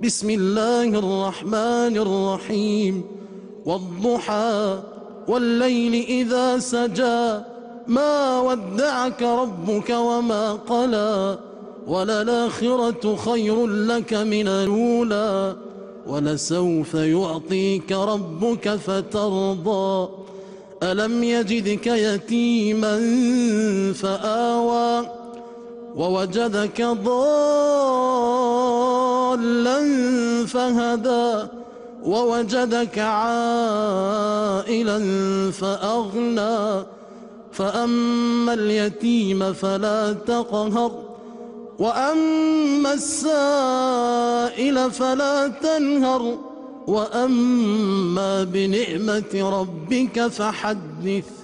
بسم الله الرحمن الرحيم والضحى والليل إذا سجى ما ودعك ربك وما قلى وللآخرة خير لك من الأولى ولسوف يعطيك ربك فترضى ألم يجدك يتيما فآوى ووجدك ضالا فهدى ووجدك عائلا فأغنى فأما اليتيم فلا تقهر وأما السائل فلا تنهر وأما بنعمة ربك فحدث.